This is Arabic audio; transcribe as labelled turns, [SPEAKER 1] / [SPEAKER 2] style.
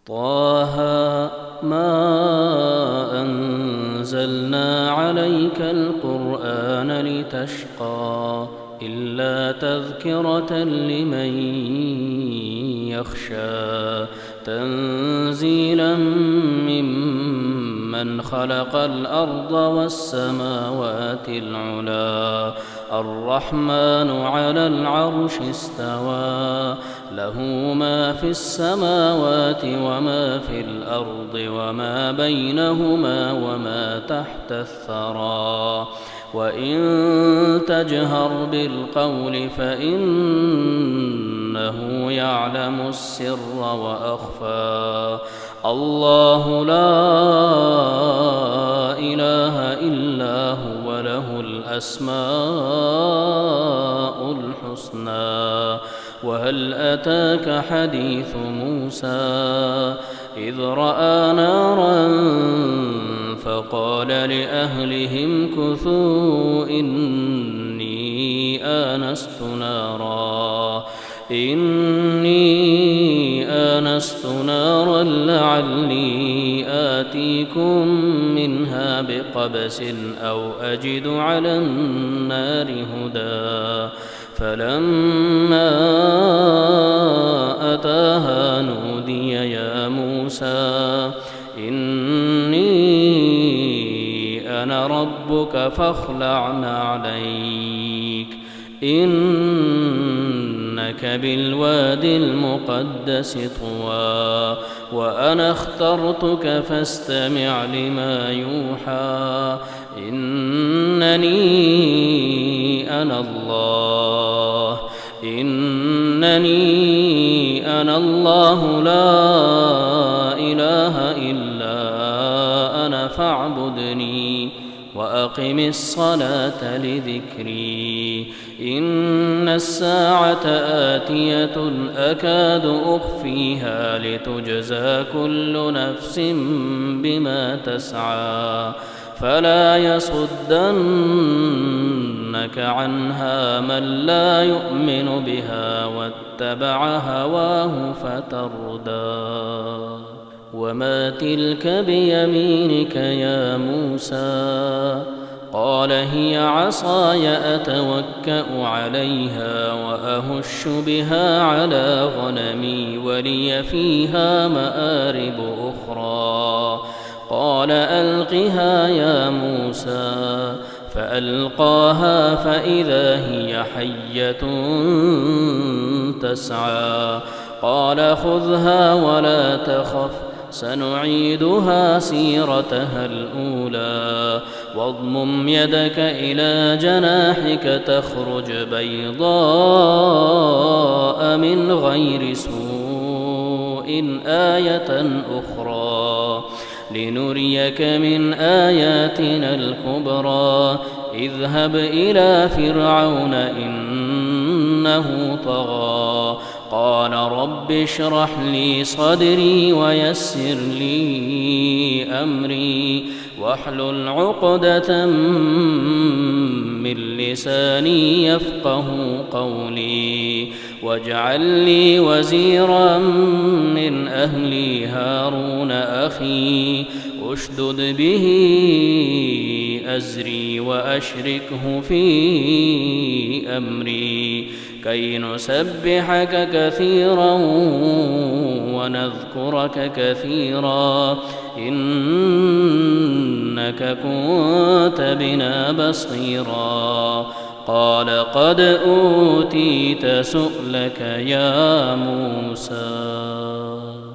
[SPEAKER 1] طه ما أنزلنا عليك القرآن لتشقى إلا تذكرة لمن يخشى تنزيلا ممن خلق الأرض والسماوات العلى الرحمن على العرش استوى له ما في السماوات وما في الأرض وما بينهما وما تحت الثرى وإن تجهر بالقول فإنه يعلم السر وأخفى الله لا إله إلا هو له الأسماء الحسنى وهل أتاك حديث موسى إذ رأى نارا فقال لأهلهم كثوا إني آنست نارا لعلي آتيكم منها بقبس أو أجد على النار هدى فلما أتاها نودي يا موسى إني أنا ربك فاخلع نعليك إنك بالوادي المقدس طوى وأنا اخترتك فاستمع لما يوحى إنني أنا الله لا إله إلا أنا فاعبدني وأقم الصلاة لذكري إن الساعة آتية أكاد أخفيها لتجزى كل نفس بما تسعى فلا يصدنك عنها من لا يؤمن بها واتبع هواه فتردى وما تلك بيمينك يا موسى قال هي عصاي أتوكأ عليها وأهش بها على غنمي ولي فيها مآرب أخرى قال ألقها يا موسى فألقاها فإذا هي حية تسعى قال خذها ولا تخف سنعيدها سيرتها الأولى واضمم يدك إلى جناحك تخرج بيضاء من غير سوء آية أخرى لنريك من آياتنا الكبرى اذهب إلى فرعون إنه طغى قال رب اشرح لي صدري ويسر لي أمري واحلل عقدة من لساني يفقه قولي واجعل لي وزيرا من أهلي هارون أخي أشدد به أزري وأشركه في أمري كي نسبحك كثيرا ونذكرك كثيرا إنك كنت بنا بصيرا قال قد أوتيت سؤلك يا موسى